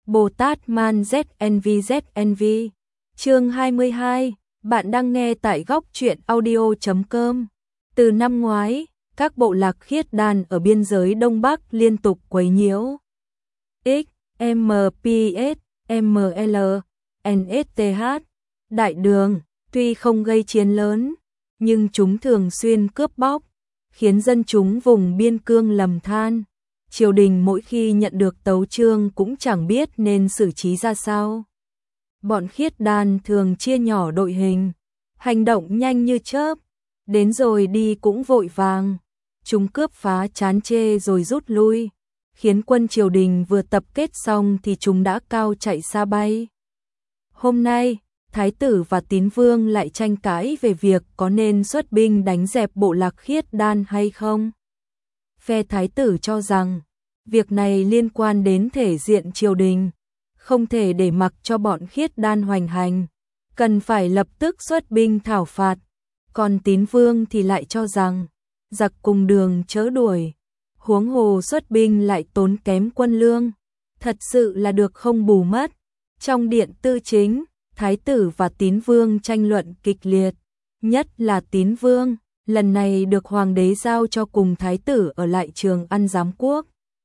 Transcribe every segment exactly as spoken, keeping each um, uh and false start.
Bồ Tát Man Z N V Z N V. Chương hai mươi hai, bạn đang nghe tại góc truyện audio chấm com. Từ năm ngoái, các bộ lạc khiết đan ở biên giới Đông Bắc liên tục quấy nhiễu. X, M P S, M L, N S T H, Đại Đường, tuy không gây chiến lớn, nhưng chúng thường xuyên cướp bóc, khiến dân chúng vùng biên cương lầm than. Triều đình mỗi khi nhận được tấu chương cũng chẳng biết nên xử trí ra sao. Bọn khiết đan thường chia nhỏ đội hình, hành động nhanh như chớp, đến rồi đi cũng vội vàng. Chúng cướp phá chán chê rồi rút lui, khiến quân triều đình vừa tập kết xong thì chúng đã cao chạy xa bay. Hôm nay, Thái tử và Tín Vương lại tranh cãi về việc có nên xuất binh đánh dẹp bộ lạc khiết đan hay không. Phe Thái tử cho rằng, việc này liên quan đến thể diện triều đình, không thể để mặc cho bọn khiết đan hoành hành, cần phải lập tức xuất binh thảo phạt. Còn Tín Vương thì lại cho rằng, giặc cùng đường chớ đuổi, huống hồ xuất binh lại tốn kém quân lương, thật sự là được không bù mất. Trong điện tư chính, Thái tử và Tín Vương tranh luận kịch liệt, nhất là Tín Vương, lần này được hoàng đế giao cho cùng Thái tử ở lại Trường An giám quốc.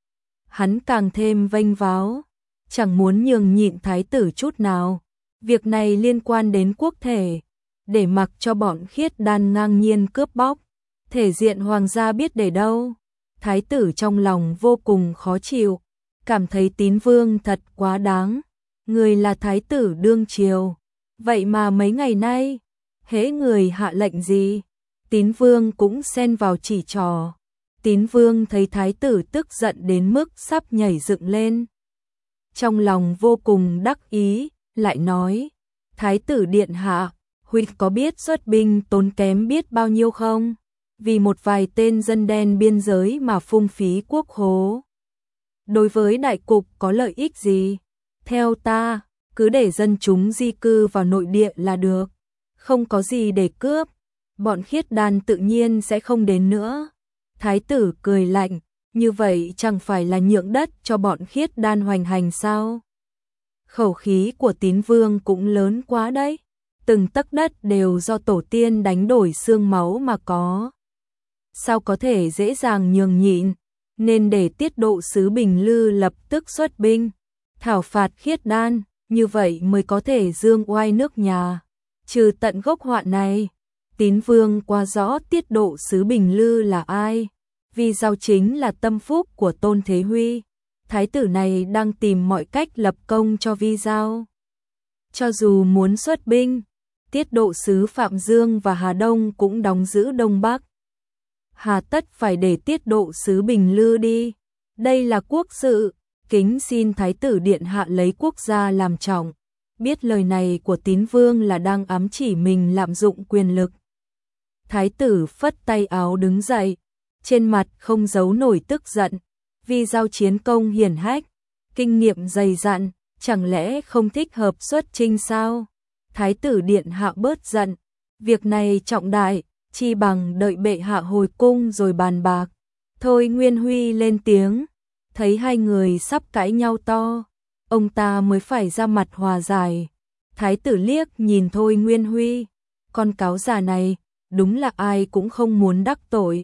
Hắn càng thêm vênh váo, chẳng muốn nhường nhịn Thái tử chút nào. Việc này liên quan đến quốc thể, để mặc cho bọn khiết đan ngang nhiên cướp bóc, thể diện hoàng gia biết để đâu. Thái tử trong lòng vô cùng khó chịu, cảm thấy Tín Vương thật quá đáng. Người là Thái tử đương triều, vậy mà mấy ngày nay, hễ người hạ lệnh gì, Tín Vương cũng xen vào chỉ trò. Tín Vương thấy Thái tử tức giận đến mức sắp nhảy dựng lên. Trong lòng vô cùng đắc ý, lại nói, Thái tử điện hạ, huynh có biết xuất binh tốn kém biết bao nhiêu không? Vì một vài tên dân đen biên giới mà phung phí quốc khố. Đối với đại cục có lợi ích gì? Theo ta, cứ để dân chúng di cư vào nội địa là được, không có gì để cướp, bọn khiết đan tự nhiên sẽ không đến nữa. Thái tử cười lạnh, như vậy chẳng phải là nhượng đất cho bọn khiết đan hoành hành sao? Khẩu khí của Tín Vương cũng lớn quá đấy, từng tấc đất đều do tổ tiên đánh đổi xương máu mà có. Sao có thể dễ dàng nhường nhịn, nên để tiết độ sứ Bình Lư lập tức xuất binh, thảo phạt khiết đan, như vậy mới có thể dương oai nước nhà, trừ tận gốc họa này. Tín Vương qua rõ tiết độ sứ Bình Lư là ai, vì Giao chính là tâm phúc của Tôn Thế Huy. Thái tử này đang tìm mọi cách lập công cho Vi Giao. Cho dù muốn xuất binh, tiết độ sứ Phạm Dương và Hà Đông cũng đóng giữ Đông Bắc. Hà tất phải để tiết độ sứ Bình Lư đi, đây là quốc sự, kính xin Thái tử điện hạ lấy quốc gia làm trọng. Biết lời này của Tín Vương là đang ám chỉ mình lạm dụng quyền lực. Thái tử phất tay áo đứng dậy, trên mặt không giấu nổi tức giận, vì Giao chiến công hiển hách, kinh nghiệm dày dặn, chẳng lẽ không thích hợp xuất chinh sao? Thái tử điện hạ bớt giận, việc này trọng đại, chi bằng đợi bệ hạ hồi cung rồi bàn bạc. Thôi Nguyên Huy lên tiếng, thấy hai người sắp cãi nhau to, ông ta mới phải ra mặt hòa giải. Thái tử liếc nhìn Thôi Nguyên Huy, con cáo già này, đúng là ai cũng không muốn đắc tội.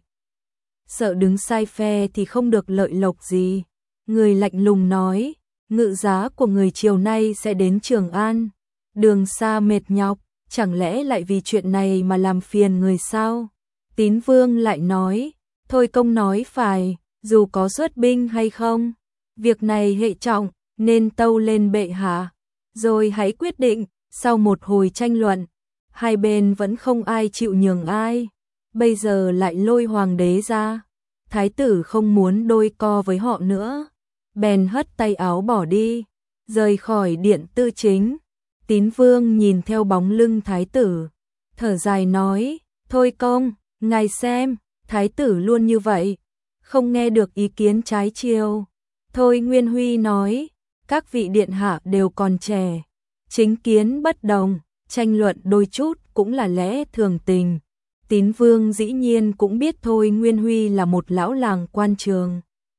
Sợ đứng sai phe thì không được lợi lộc gì. Người lạnh lùng nói, ngự giá của người chiều nay sẽ đến Trường An. Đường xa mệt nhọc, chẳng lẽ lại vì chuyện này mà làm phiền người sao? Tín Vương lại nói, thôi công nói phải, dù có xuất binh hay không, việc này hệ trọng, nên tâu lên bệ hạ, rồi hãy quyết định. Sau một hồi tranh luận, hai bên vẫn không ai chịu nhường ai, bây giờ lại lôi hoàng đế ra. Thái tử không muốn đôi co với họ nữa, bèn hất tay áo bỏ đi, rời khỏi điện tư chính. Tín Vương nhìn theo bóng lưng thái tử, thở dài nói, thôi công, ngài xem, thái tử luôn như vậy, không nghe được ý kiến trái chiều. Thôi Nguyên Huy nói, các vị điện hạ đều còn trẻ, chính kiến bất đồng, tranh luận đôi chút cũng là lẽ thường tình. Tín Vương dĩ nhiên cũng biết Thôi Nguyên Huy là một lão làng quan trường,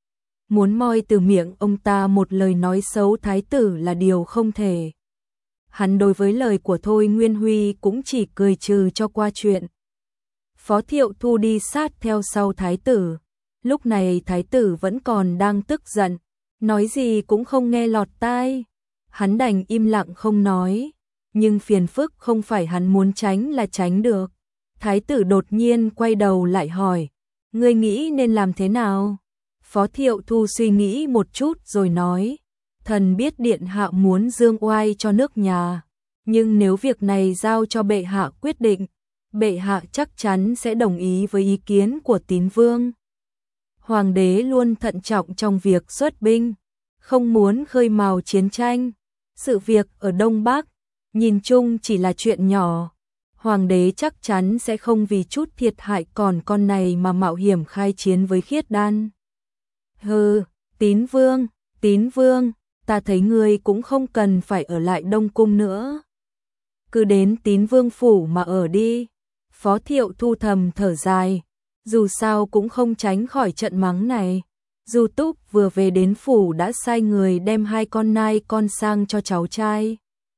muốn moi từ miệng ông ta một lời nói xấu thái tử là điều không thể. Hắn đối với lời của Thôi Nguyên Huy cũng chỉ cười trừ cho qua chuyện. Phó Thiệu Thu đi sát theo sau thái tử. Lúc này thái tử vẫn còn đang tức giận, nói gì cũng không nghe lọt tai. Hắn đành im lặng không nói, nhưng phiền phức không phải hắn muốn tránh là tránh được. Thái tử đột nhiên quay đầu lại hỏi, ngươi nghĩ nên làm thế nào? Phó Thiệu Thu suy nghĩ một chút rồi nói, thần biết điện hạ muốn dương oai cho nước nhà, nhưng nếu việc này giao cho bệ hạ quyết định, bệ hạ chắc chắn sẽ đồng ý với ý kiến của Tín Vương. Hoàng đế luôn thận trọng trong việc xuất binh, không muốn khơi mào chiến tranh. Sự việc ở Đông Bắc, nhìn chung chỉ là chuyện nhỏ. Hoàng đế chắc chắn sẽ không vì chút thiệt hại còn con này mà mạo hiểm khai chiến với Khiết Đan. Hừ, Tín Vương, Tín Vương, ta thấy ngươi cũng không cần phải ở lại Đông Cung nữa. Cứ đến Tín Vương phủ mà ở đi. Phó Thiệu Thu thầm thở dài, dù sao cũng không tránh khỏi trận mắng này. Du Túc vừa về đến phủ đã sai người đem hai con nai con sang cho cháu trai.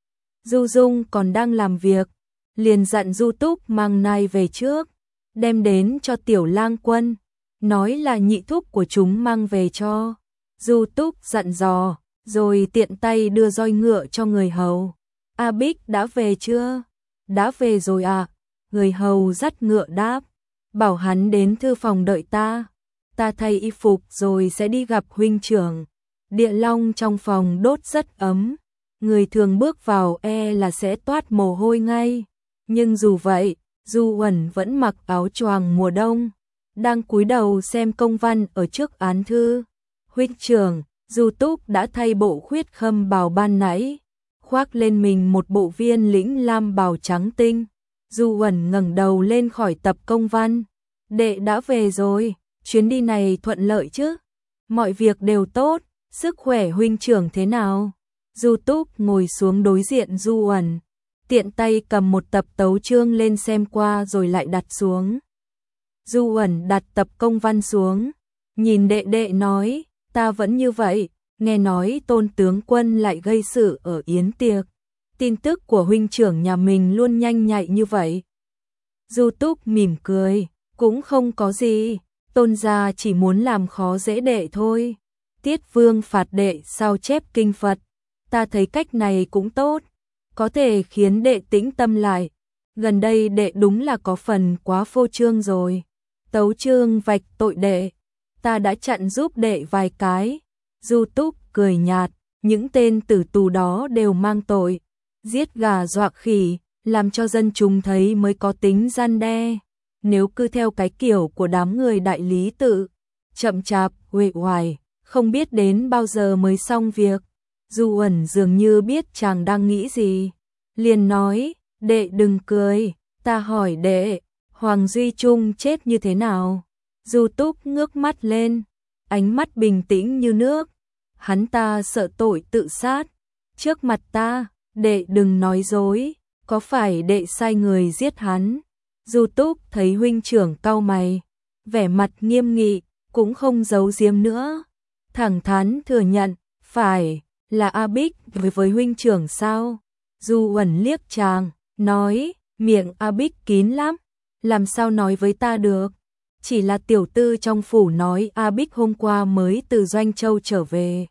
Du Dung còn đang làm việc, liền dặn Du Túc mang nai về trước, đem đến cho Tiểu Lang Quân, nói là nhị thúc của chúng mang về cho. Du Túc dặn dò, rồi tiện tay đưa roi ngựa cho người hầu. A Bích đã về chưa? Đã về rồi ạ. À. Người hầu dắt ngựa đáp, bảo hắn đến thư phòng đợi ta. Ta thay y phục rồi sẽ đi gặp huynh trưởng. Địa long trong phòng đốt rất ấm, người thường bước vào e là sẽ toát mồ hôi ngay. Nhưng dù vậy, Du Uẩn vẫn mặc áo choàng mùa đông, đang cúi đầu xem công văn ở trước án thư. Huynh trưởng, Du Túc đã thay bộ khuyết khâm bào ban nãy, khoác lên mình một bộ viên lĩnh lam bào trắng tinh. Du Uẩn ngẩng đầu lên khỏi tập công văn. Đệ đã về rồi, chuyến đi này thuận lợi chứ? Mọi việc đều tốt, sức khỏe huynh trưởng thế nào? Du Túc ngồi xuống đối diện Du Uẩn, tiện tay cầm một tập tấu chương lên xem qua rồi lại đặt xuống. Du Uẩn đặt tập công văn xuống, nhìn đệ đệ nói, ta vẫn như vậy, nghe nói Tôn tướng quân lại gây sự ở yến tiệc. Tin tức của huynh trưởng nhà mình luôn nhanh nhạy như vậy. Du Túc mỉm cười, cũng không có gì, Tôn gia chỉ muốn làm khó dễ đệ thôi. Tiết Vương phạt đệ sao chép kinh Phật, ta thấy cách này cũng tốt, có thể khiến đệ tĩnh tâm lại. Gần đây đệ đúng là có phần quá phô trương rồi. Tấu chương vạch tội đệ, ta đã chặn giúp đệ vài cái. Du Túc cười nhạt, những tên tử tù đó đều mang tội giết gà dọa khỉ, làm cho dân chúng thấy mới có tính gian đe. Nếu cứ theo cái kiểu của đám người đại lý tự, chậm chạp, uể oải, không biết đến bao giờ mới xong việc. Du Uẩn dường như biết chàng đang nghĩ gì, liền nói, đệ đừng cười, ta hỏi đệ, Hoàng Duy Trung chết như thế nào? Du Túc ngước mắt lên, ánh mắt bình tĩnh như nước. Hắn ta sợ tội tự sát, trước mặt ta, đệ đừng nói dối, có phải đệ sai người giết hắn? Du Túc thấy huynh trưởng cau mày, vẻ mặt nghiêm nghị, cũng không giấu giếm nữa, thẳng thắn thừa nhận, phải, là A Bích với với huynh trưởng sao? Du Uẩn liếc chàng, nói, miệng A Bích kín lắm, làm sao nói với ta được? Chỉ là tiểu tư trong phủ nói A Bích hôm qua mới từ Doanh Châu trở về.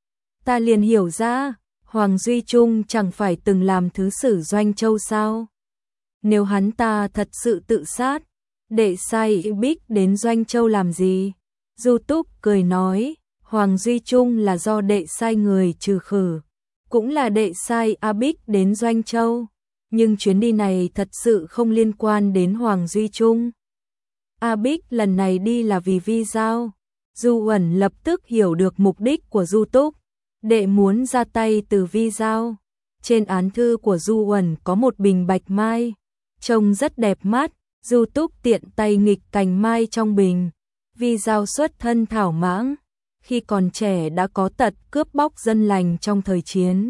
Ta liền hiểu ra, Hoàng Duy Trung chẳng phải từng làm thứ sử Doanh Châu sao? Nếu hắn ta thật sự tự sát, đệ sai A Bích đến Doanh Châu làm gì? Du Túc cười nói, Hoàng Duy Trung là do đệ sai người trừ khử, cũng là đệ sai A Bích đến Doanh Châu, nhưng chuyến đi này thật sự không liên quan đến Hoàng Duy Trung. A Bích lần này đi là vì Vi Giao. Du Uẩn lập tức hiểu được mục đích của Du Túc, đệ muốn ra tay từ Vi Giao. Trên án thư của Du Uẩn có một bình bạch mai, trông rất đẹp mắt. Du Túc tiện tay nghịch cành mai trong bình. Vi Giao xuất thân thảo mãng, khi còn trẻ đã có tật cướp bóc dân lành trong thời chiến.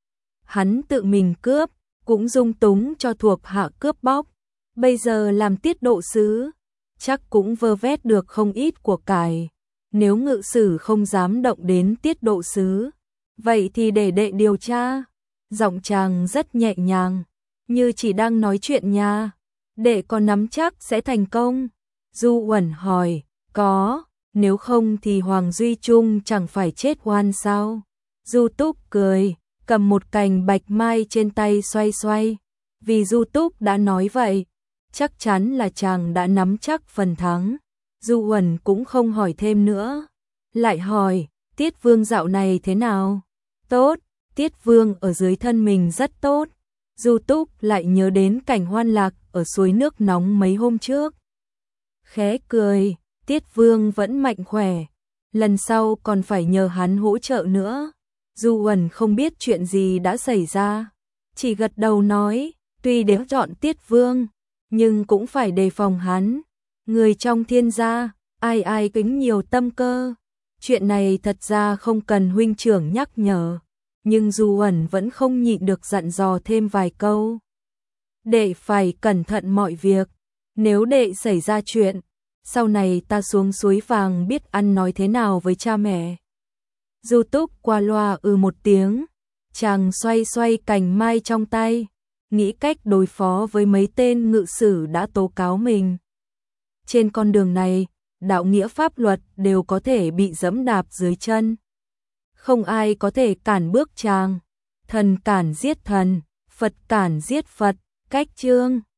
Hắn tự mình cướp, cũng dung túng cho thuộc hạ cướp bóc. Bây giờ làm tiết độ sứ, chắc cũng vơ vét được không ít của cải. nếu ngự sử không dám động đến tiết độ sứ, vậy thì để đệ điều tra. Giọng chàng rất nhẹ nhàng, như chỉ đang nói chuyện nha. Đệ có nắm chắc sẽ thành công? Du Uẩn hỏi. Có, nếu không thì Hoàng Duy Trung chẳng phải chết oan sao? Du Túc cười, cầm một cành bạch mai trên tay xoay xoay. Vì Du Túc đã nói vậy, chắc chắn là chàng đã nắm chắc phần thắng. Du Uẩn cũng không hỏi thêm nữa, lại hỏi, Tiết Vương dạo này thế nào? Tốt, Tiết Vương ở dưới thân mình rất tốt. Du Túc lại nhớ đến cảnh hoan lạc ở suối nước nóng mấy hôm trước. Khẽ cười, Tiết Vương vẫn mạnh khỏe, lần sau còn phải nhờ hắn hỗ trợ nữa. Du Uẩn không biết chuyện gì đã xảy ra, chỉ gật đầu nói, tuy để chọn Tiết Vương, nhưng cũng phải đề phòng hắn. Người trong thiên gia, ai ai kính nhiều tâm cơ. Chuyện này thật ra không cần huynh trưởng nhắc nhở, nhưng Du Uẩn vẫn không nhịn được dặn dò thêm vài câu. Đệ phải cẩn thận mọi việc, nếu đệ xảy ra chuyện, sau này ta xuống suối vàng biết ăn nói thế nào với cha mẹ. Du Túc qua loa ừ một tiếng, chàng xoay xoay cành mai trong tay, nghĩ cách đối phó với mấy tên ngự sử đã tố cáo mình. Trên con đường này, đạo nghĩa pháp luật đều có thể bị giẫm đạp dưới chân. Không ai có thể cản bước chàng. Thần cản giết thần, Phật cản giết Phật, cách chương.